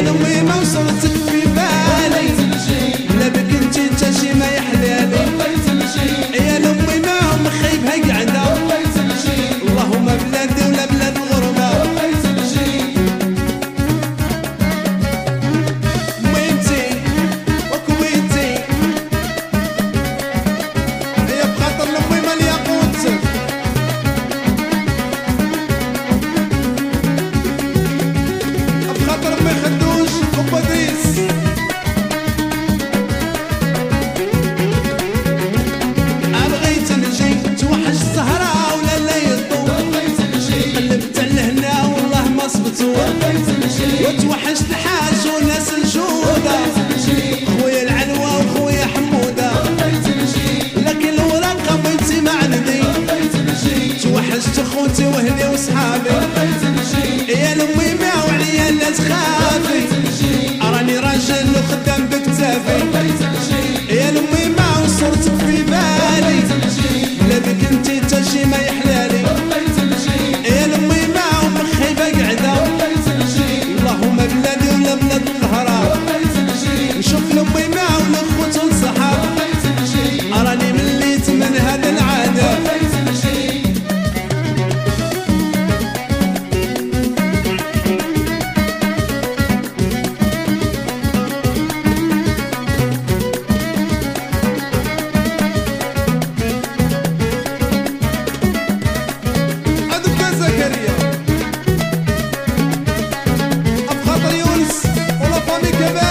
لأمي ما وصلتك في بالي لا بك انتي انت شي ما يحلالي يا لأمي ما هم خايبها قاعدة اللهم بلادي ولا بلاد الغربة ميتي وكويتي هي بخاطر لأمي ما الياقوت بخاطر أمي خدوش وبديس بغيت نجي توحش السهرة ولا الليل طول قلبت لهنا والله ما صبتو وتوحشت الحاج والناس الجودة خويا العلوة وخويا حمودة لكن الورقة بغيتي ما عندي توحشت خوتي واهلي وصحابي يا لأمي ما وعليا لا تخافي راني راجل وخدام بكتافي يا لأمي ما وصورتك في بالي لا بك انتي تا شي ما يحلالي يا لأمي ما امك خايبة قاعدة اللهم بلادي ولا بلاد القهرة نشوف لأمي ما ولا خوت والصحاب راني مليت من هذا العادة زكريا بخاطر يونس ولا فامي كبار